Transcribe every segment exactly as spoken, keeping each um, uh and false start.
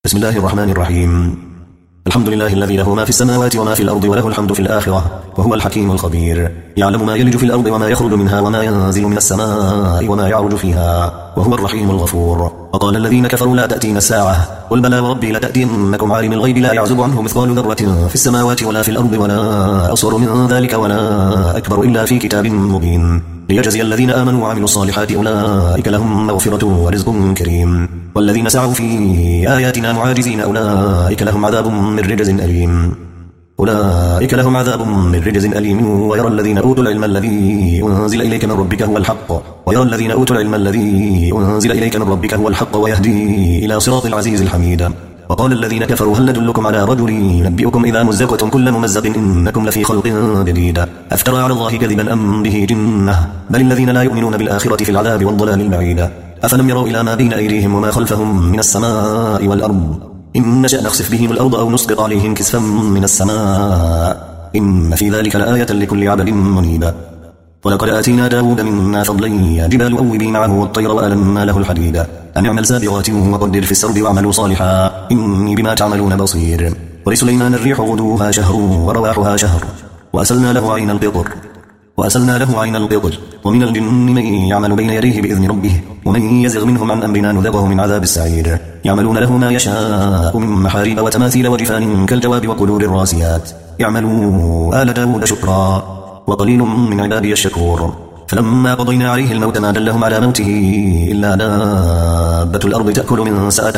بسم الله الرحمن الرحيم. الحمد لله الذي له ما في السماوات وما في الأرض وله الحمد في الآخرة وهو الحكيم الخبير. يعلم ما يلج في الأرض وما يخرج منها وما ينزل من السماء وما يعرج فيها وهو الرحيم الغفور. وقال الذين كفروا لا تأتينا الساعة قل بلى وربي لتأتينكم عالم الغيب لا يعزب عنه مثقال ذرة في السماوات ولا في الأرض ولا أصغر من ذلك ولا أكبر إلا في كتاب مبين ليجزي الذين آمنوا وعملوا الصالحات أولئك لهم مغفرة ورزق كريم والذين سعوا في آياتنا معاجزين أولئك لهم عذاب من رجز أليم أولئك لهم عذاب من رجز أليم ويرى الذين أوتوا العلم الذي أنزل إليك من ربك هو الحق ويرى الذين أوتوا العلم الذي أنزل إليك من ربك هو الحق ويهدي إلى صراط العزيز الحميد. وقال الذين كفروا هل ندلكم على رجل ينبئكم إذا مزقتم كل ممزق إنكم لفي خلق جديد أفترى على الله كذبا أم به جنة بل الذين لا يؤمنون بالآخرة في العذاب والضلال البعيد. أفلم يروا إلى ما بين أيديهم وما خلفهم من السماء والأرض إن نشأ نخسف بهم الأرض أو نسقط عليهم كسفا من السماء إن في ذلك لآية لكل عبد منيب. ولقد آتينا داود منا فضلا يا جبال أوبي معه والطير وألنا له الحديد أن اعمل سابغات وقدر في السرد واعملوا صالحا إني بما تعملون بصير. ولسليمان الريح غدوها شهر ورواحها شهر وأسلنا له عين القطر وأسلنا له عين القطر ومن الجن من يعمل بين يديه بإذن ربه ومن يزغ منهم عن أمرنا نذقه من عذاب السعير. يعملون له ما يشاء من محاريب وتماثيل وجفان كالجواب وقدور الراسيات اعملوا آل داود شكرا وقليل من عبادي الشكور. فلما قضينا عليه الموت ما دلهم على موته إلا دابة الأرض تأكل من سأته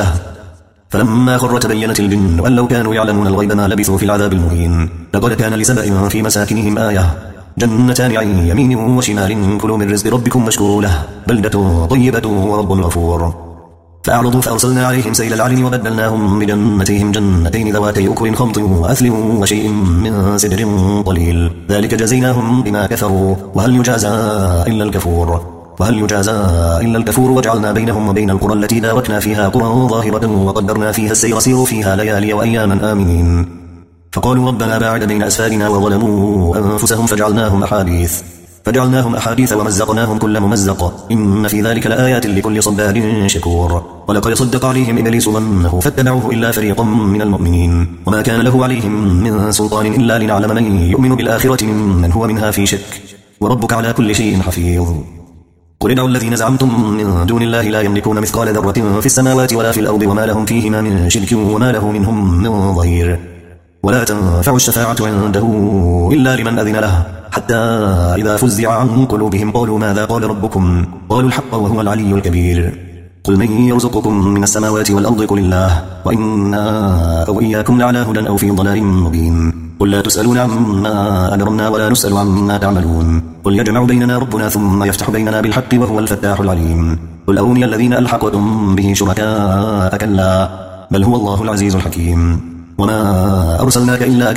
فلما خر تبينت الجن وأن لو كانوا يعلمون الغيب ما لبثوا في العذاب المهين. لقد كان لسبأ في مساكنهم آية جنتان عن يمين وشمال كلوا من رزق ربكم واشكروا له بلدة طيبة ورب غفور. فأعرضوا فأرسلنا عليهم سيل العلم وبدلناهم بجنتيهم جنتين ذواتي أكل خمط وأثل وشيء من سدر قليل ذلك جزيناهم بما كفروا وهل يجازى إلا الكفور وهل يجازى إلا الكفور. وجعلنا بينهم وبين القرى التي باركنا فيها قرى ظاهرة وقدرنا فيها السير سيروا فيها ليالي وأياما آمنين. فقالوا ربنا باعد بين أسفارنا وظلموا أنفسهم فجعلناهم أحاديث فجعلناهم أحاديث ومزقناهم كل ممزق إن في ذلك لآيات لكل صبار شكور. ولقد صدق عليهم إبليس ظنه فاتبعوه إلا فريقا من المؤمنين وما كان له عليهم من سلطان إلا لنعلم من يؤمن بالآخرة ممن هو منها في شك وربك على كل شيء حفيظ. قل ادعوا الذين زعمتم من دون الله لا يملكون مثقال ذرة في السماوات ولا في الأرض وما لهم فيهما من شرك وما له منهم من ظهير. ولا تنفع الشفاعة عنده إلا لمن أذن له حتى إذا فزع عن قلوبهم قالوا ماذا قال ربكم قالوا الحق وهو العلي الكبير. قل من يرزقكم من السماوات والأرض قل الله وإنا أو إياكم لعلى هدى أو في ضلال مبين. قل لا تسألون عما أجرمنا ولا نسأل عما تعملون قل يجمع بيننا ربنا ثم يفتح بيننا بالحق وهو الفتاح العليم. قل أروني الذين ألحقتم به شركاء كلا بل هو الله العزيز الحكيم. وما أرسلناك إلا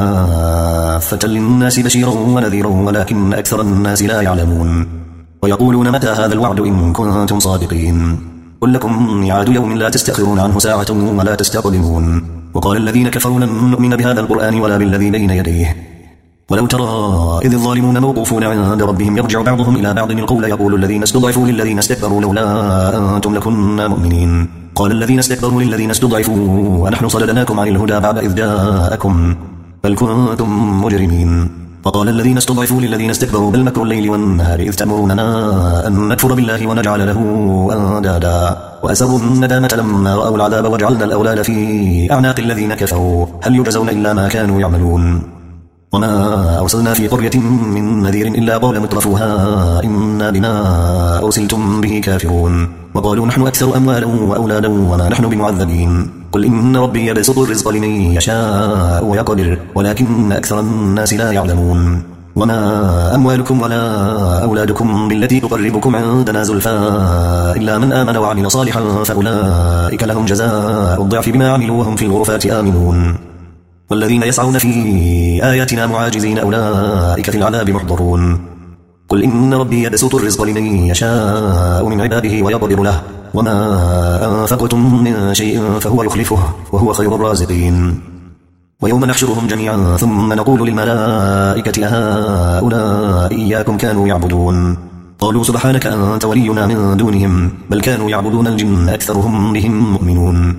كافة للناس بشيرا ونذيرا ولكن أكثر الناس لا يعلمون. ويقولون متى هذا الوعد إن كنتم صادقين قل لكم ميعاد يوم لا تستأخرون عنه ساعة ولا تستقدمون. وقال الذين كفروا لن نؤمن بهذا القرآن ولا بالذي بين يديه ولو ترى إذ الظالمون موقوفون عند ربهم يرجع بعضهم إلى بعض القول يقول الذين استضعفوا للذين استكبروا لولا أنتم لكنا مؤمنين قال الذين استكبروا للذين استضعفوا ونحن صددناكم عن الهدى بعد إذ جاءكم بل كنتم مجرمين. فقال الذين استضعفوا للذين استكبروا بل مكر الليل والنهار إذ تأمروننا أن نكفر بالله ونجعل له أندادا وأسروا الندامة لما رأوا العذاب وجعلنا الأولاد في أعناق الذين كفروا هل يجزون إلا ما كانوا يعملون. وما أرسلنا في قرية من نذير إلا قال مترفوها إنا بما أرسلتم به كافرون وقالوا نحن أكثر أموالا وأولادا وما نحن بمعذبين. قل إن ربي يبسط الرزق لمن يشاء ويقدر ولكن أكثر الناس لا يعلمون. وما أموالكم ولا أولادكم بالتي تقربكم عندنا زلفى إلا من آمن وعمل صالحا فأولئك لهم جزاء الضعف بما عملوا وهم في الغرفات آمنون. والذين يسعون في آياتنا معاجزين أولئك في العذاب محضرون. قل إن ربي يبسط الرزق لمن يشاء من عباده ويقدر له وما أنفقتم من شيء فهو يخلفه وهو خير الرازقين. ويوم نحشرهم جميعا ثم نقول للملائكة هؤلاء إياكم كانوا يعبدون قالوا سبحانك أنت ولينا من دونهم بل كانوا يعبدون الجن أكثرهم بهم مؤمنون.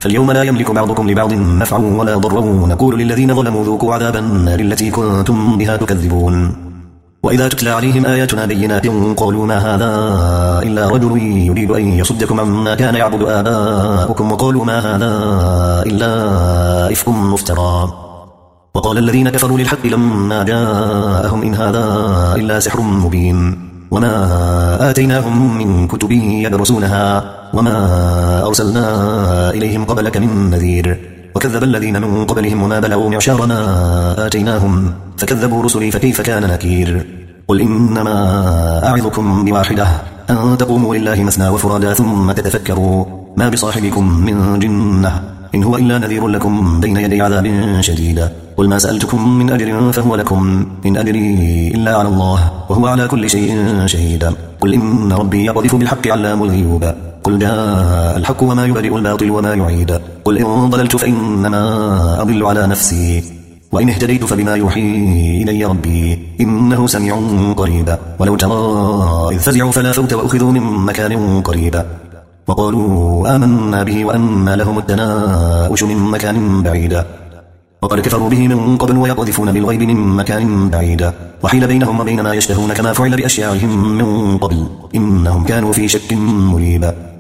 فاليوم لا يملك بعضكم لبعض نفعا ولا ضرا ونقول للذين ظلموا ذوقوا عذاب النار التي كنتم بها تكذبون. وإذا تتلى عليهم آياتنا بينات قالوا ما هذا إلا رجل يريد أن يصدكم عما كان يعبد آباؤكم وقالوا ما هذا إلا إفك مفترى. وقال الذين كفروا للحق لما جاءهم إن هذا إلا سحر مبين وما آتيناهم من كتب يدرسونها وما أرسلنا إليهم قبلك من نذير وكذب الذين من قبلهم وما بلغوا معشار ما آتيناهم فكذبوا رسلي فكيف كان نكير. قل إنما أعظكم بواحدة أن تقوموا لله مثنى وفرادا ثم تتفكروا ما بصاحبكم من جنة إن هو إلا نذير لكم بين يدي عذاب شديد. قل ما سألتكم من أجر فهو لكم إن أجري إلا على الله وهو على كل شيء شهيد. قل إن ربي يقذف بالحق علام الغيوب. قل جاء الحق وما يبرئ الباطل وما يعيد. قل إن ضللت فإنما أضل على نفسي وإن اهتديت فبما يوحي إلي ربي إنه سميع قريب. ولو ترى إذ فزعوا فلا فوت وأخذوا من مكان قريب وقالوا آمنا به وأنى لهم التناؤش من مكان بعيد وقد كفروا به من قبل ويقذفون بالغيب من مكان بعيد وحيل بينهم وبين ما يشتهون كما فعل بأشياعهم من قبل إنهم كانوا في شك مريب.